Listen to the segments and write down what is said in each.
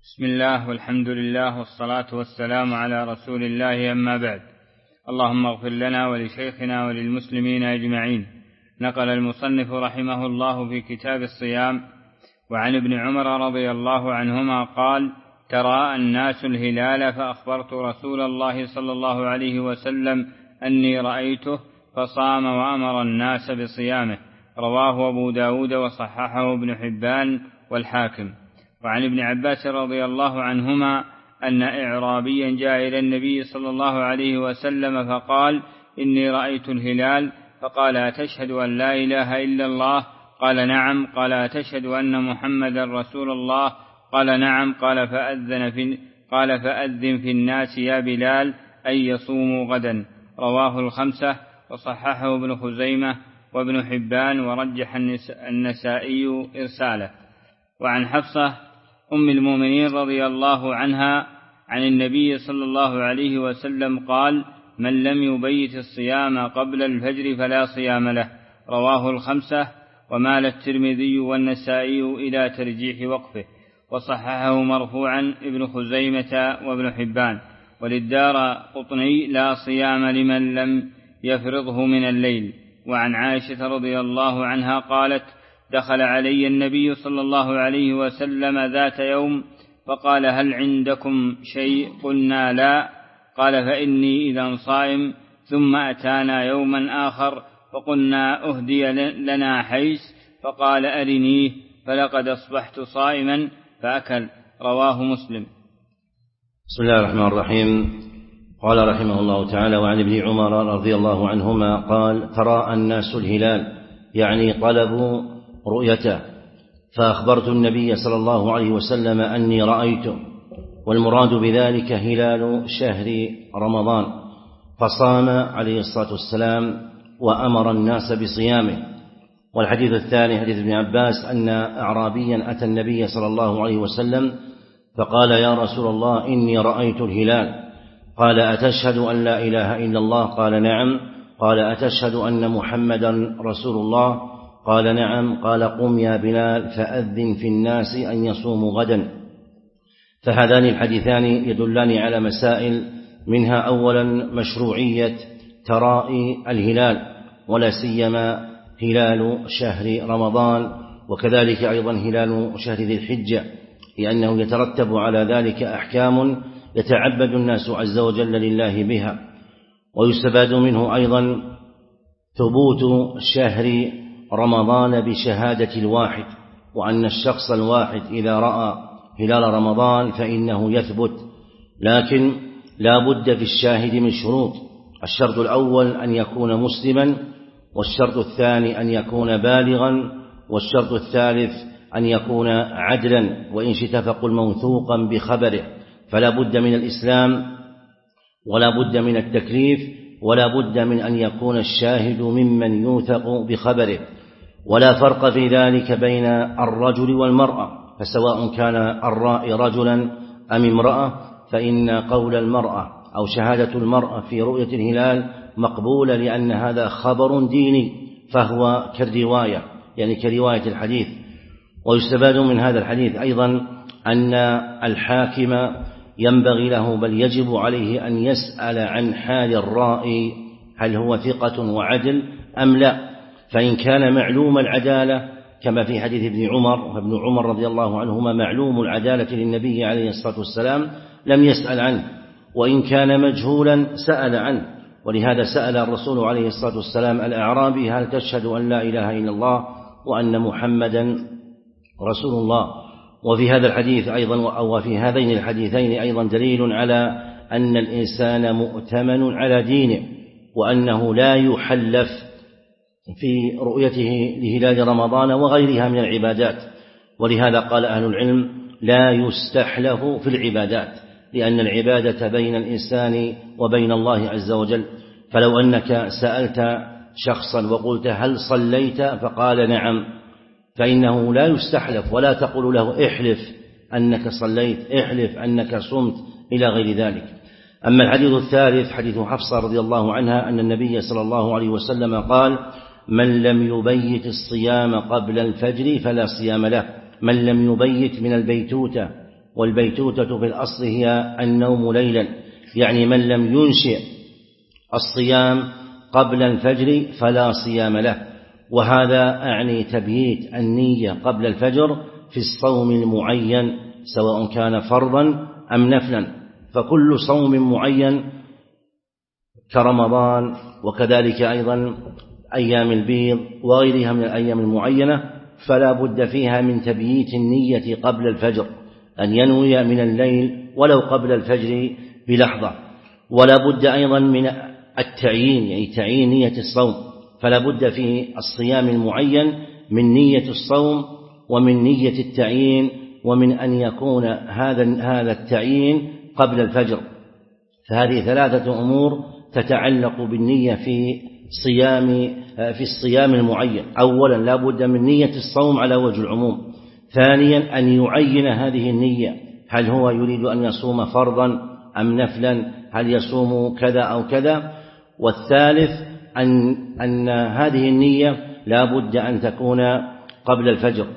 بسم الله والحمد لله والصلاة والسلام على رسول الله، أما بعد. اللهم اغفر لنا ولشيخنا وللمسلمين أجمعين. نقل المصنف رحمه الله في كتاب الصيام وعن ابن عمر رضي الله عنهما قال: تراءى الناس الهلال فأخبرت رسول الله صلى الله عليه وسلم أني رأيته فصام وأمر الناس بصيامه. رواه أبو داود وصححه ابن حبان والحاكم. وعن ابن عباس رضي الله عنهما أن إعرابيا جاء إلى النبي صلى الله عليه وسلم فقال: إني رأيت الهلال. فقال: أتشهد أن لا إله إلا الله؟ قال: نعم. قال: أتشهد أن محمدا رسول الله؟ قال: نعم. قال: فأذن في الناس يا بلال أن يصوموا غدا. رواه الخمسة وصححه ابن خزيمة وابن حبان ورجح النسائي إرساله. وعن حفصة أم المؤمنين رضي الله عنها عن النبي صلى الله عليه وسلم قال: من لم يبيت الصيام قبل الفجر فلا صيام له. رواه الخمسة. ومال الترمذي والنسائي إلى ترجيح وقفه، وصححه مرفوعا ابن خزيمة وابن حبان. وللدارقطني: لا صيام لمن لم يفرضه من الليل. وعن عائشة رضي الله عنها قالت: دخل علي النبي صلى الله عليه وسلم ذات يوم فقال: هل عندكم شيء؟ قلنا: لا. قال: فإني إذا صائم. ثم أتانا يوما آخر فقلنا: أهدي لنا حيث. فقال: أرنيه. فلقد أصبحت صائما فأكل. رواه مسلم. بسم الله الرحمن الرحيم. قال رحمه الله تعالى: وعن ابن عمر رضي الله عنهما قال: تراءى الناس الهلال، يعني طلبوا رؤيته، فأخبرت النبي صلى الله عليه وسلم أني رأيته، والمراد بذلك هلال شهر رمضان، فصام عليه الصلاة والسلام وأمر الناس بصيامه. والحديث الثاني حديث ابن عباس أن أعرابيا أتى النبي صلى الله عليه وسلم فقال: يا رسول الله، إني رأيت الهلال. قال: أتشهد أن لا إله إلا الله؟ قال: نعم. قال: أتشهد أن محمدا رسول الله؟ قال: نعم. قال: قم يا بلال فأذن في الناس أن يصوموا غدا. فهذان الحديثان يدلان على مسائل، منها أولا مشروعية ترائي الهلال، ولا سيما هلال شهر رمضان، وكذلك أيضا هلال شهر ذي الحجة، لأنه يترتب على ذلك أحكام يتعبد الناس عز وجل لله بها. ويستفاد منه أيضا ثبوت شهر رمضان بشهادة الواحد، وأن الشخص الواحد إذا رأى هلال رمضان فإنه يثبت، لكن لا بد في الشاهد من شروط. الشرط الأول أن يكون مسلما، والشرط الثاني أن يكون بالغا، والشرط الثالث أن يكون عدلا، وإن شئت فقل موثوقا بخبره. فلا بد من الإسلام، ولا بد من التكليف، ولا بد من أن يكون الشاهد ممن يوثق بخبره. ولا فرق في ذلك بين الرجل والمرأة، فسواء كان الرائي رجلا أم امرأة، فإن قول المرأة أو شهادة المرأة في رؤية الهلال مقبولة، لأن هذا خبر ديني، فهو كالرواية، يعني كرواية الحديث. ويستفاد من هذا الحديث أيضا أن الحاكم ينبغي له، بل يجب عليه، أن يسأل عن حال الرائي، هل هو ثقة وعدل أم لا. فإن كان معلوم العدالة كما في حديث ابن عمر، وابن عمر رضي الله عنهما معلوم العدالة للنبي عليه الصلاة والسلام، لم يسأل عنه. وإن كان مجهولا سأل عنه، ولهذا سأل الرسول عليه الصلاة والسلام الأعرابي: هل تشهد أن لا إله إلا الله وأن محمدا رسول الله؟ وفي هذا الحديث أيضا، أو في هذين الحديثين أيضا، دليل على أن الإنسان مؤتمن على دينه، وأنه لا يحلف في رؤيته لهلال رمضان وغيرها من العبادات. ولهذا قال أهل العلم: لا يستحلف في العبادات، لأن العبادة بين الإنسان وبين الله عز وجل. فلو أنك سألت شخصا وقلت: هل صليت؟ فقال: نعم، فإنه لا يستحلف، ولا تقول له: احلف أنك صليت، احلف أنك صمت، إلى غير ذلك. أما الحديث الثالث حديث حفصة رضي الله عنها أن النبي صلى الله عليه وسلم قال: من لم يبيت الصيام قبل الفجر فلا صيام له. من لم يبيت من البيتوتة، والبيتوتة في الأصل هي النوم ليلا، يعني من لم ينشئ الصيام قبل الفجر فلا صيام له. وهذا أعني تبييت النية قبل الفجر في الصوم المعين سواء كان فرضا أم نفلا، فكل صوم معين كرمضان وكذلك أيضا أيام البيض وغيرها من الأيام المعينة فلا بد فيها من تبييت النية قبل الفجر، أن ينوي من الليل ولو قبل الفجر بلحظة. ولا بد أيضا من التعيين، يعني تعيين نية الصوم، فلا بد في الصيام المعين من نية الصوم ومن نية التعيين ومن أن يكون هذا التعيين قبل الفجر. فهذه ثلاثة أمور تتعلق بالنية في الصيام المعين. أولا لا بد من نية الصوم على وجه العموم. ثانيا أن يعين هذه النية، هل هو يريد أن يصوم فرضا أم نفلا، هل يصوم كذا أو كذا. والثالث أن هذه النية لا بد أن تكون قبل الفجر.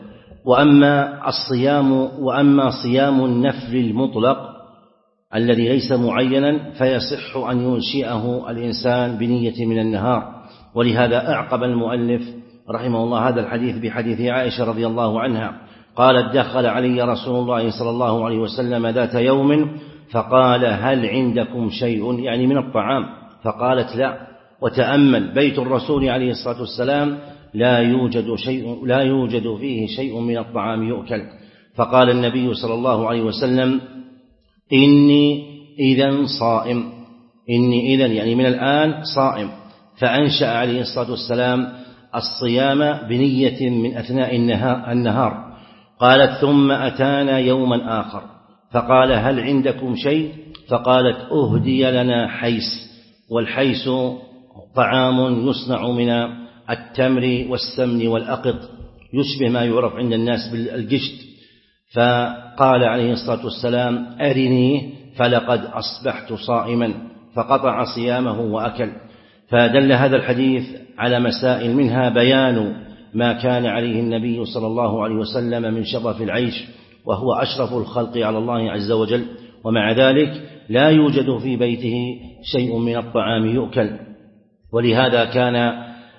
وأما صيام النفل المطلق الذي ليس معينا فيصح أن ينشئه الإنسان بنية من النهار. ولهذا أعقب المؤلف رحمه الله هذا الحديث بحديث عائشة رضي الله عنها قالت: دخل علي رسول الله صلى الله عليه وسلم ذات يوم فقال: هل عندكم شيء، يعني من الطعام؟ فقالت: لا. وتأمل بيت الرسول عليه الصلاة والسلام لا يوجد فيه شيء من الطعام يؤكل. فقال النبي صلى الله عليه وسلم: إني إذن صائم، إني إذن يعني من الآن صائم. فأنشأ عليه الصلاة والسلام الصيام بنية من أثناء النهار. قالت: ثم أتانا يوما آخر فقال: هل عندكم شيء؟ فقالت: أهدي لنا حيس. والحيس طعام يصنع من التمر والسمن والأقط، يشبه ما يعرف عند الناس بالقشط. فقال عليه الصلاة والسلام: أرني فلقد أصبحت صائما، فقطع صيامه وأكل. فدل هذا الحديث على مسائل، منها بيان ما كان عليه النبي صلى الله عليه وسلم من شرف العيش، وهو أشرف الخلق على الله عز وجل، ومع ذلك لا يوجد في بيته شيء من الطعام يؤكل. ولهذا كان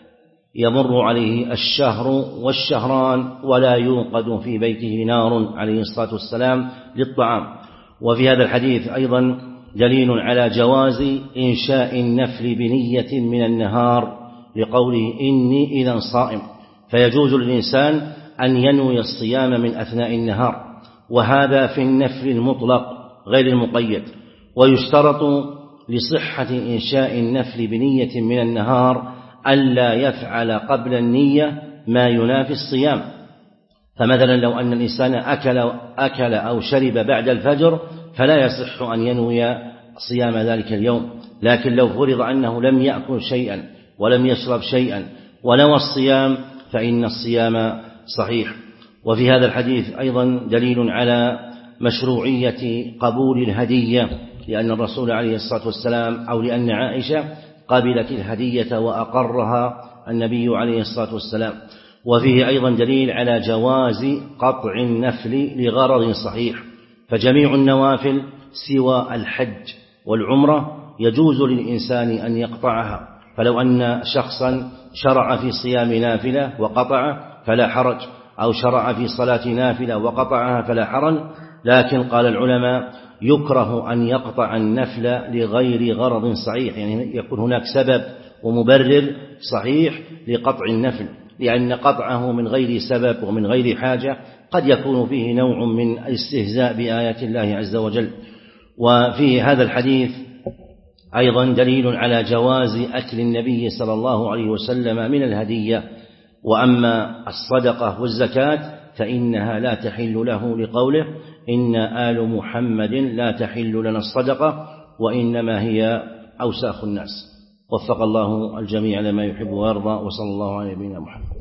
يمر عليه الشهر والشهران ولا يوقد في بيته نار عليه الصلاة والسلام للطعام. وفي هذا الحديث أيضا دليل على جواز إنشاء النفل بنية من النهار، لقوله: إني إذن صائم. فيجوز للإنسان أن ينوي الصيام من أثناء النهار، وهذا في النفل المطلق غير المقيد. ويشترط لصحة إنشاء النفل بنية من النهار ألا يفعل قبل النية ما ينافي الصيام. فمثلا لو أن الإنسان أكل أو شرب بعد الفجر فلا يصح أن ينوي صيام ذلك اليوم. لكن لو فرض أنه لم يأكل شيئا ولم يشرب شيئا ونوى الصيام فإن الصيام صحيح. وفي هذا الحديث أيضا دليل على مشروعية قبول الهدية، لأن الرسول عليه الصلاة والسلام أو لأن عائشة قبلت الهدية وأقرها النبي عليه الصلاة والسلام. وفيه أيضا دليل على جواز قطع النفل لغرض صحيح، فجميع النوافل سوى الحج والعمرة يجوز للإنسان أن يقطعها. فلو أن شخصا شرع في صيام نافلة وقطع فلا حرج، أو شرع في صلاة نافلة وقطعها فلا حرج. لكن قال العلماء: يكره أن يقطع النفل لغير غرض صحيح، يعني يكون هناك سبب ومبرر صحيح لقطع النفل، لأن قطعه من غير سبب ومن غير حاجة قد يكون فيه نوع من الاستهزاء بآيات الله عز وجل. وفي هذا الحديث أيضا دليل على جواز أكل النبي صلى الله عليه وسلم من الهدية. وأما الصدقة والزكاة فإنها لا تحل له، لقوله: إن آل محمد لا تحل لنا الصدقة وإنما هي أوساخ الناس. وفق الله الجميع لما يحب ويرضى، وصلى الله على نبينا محمد.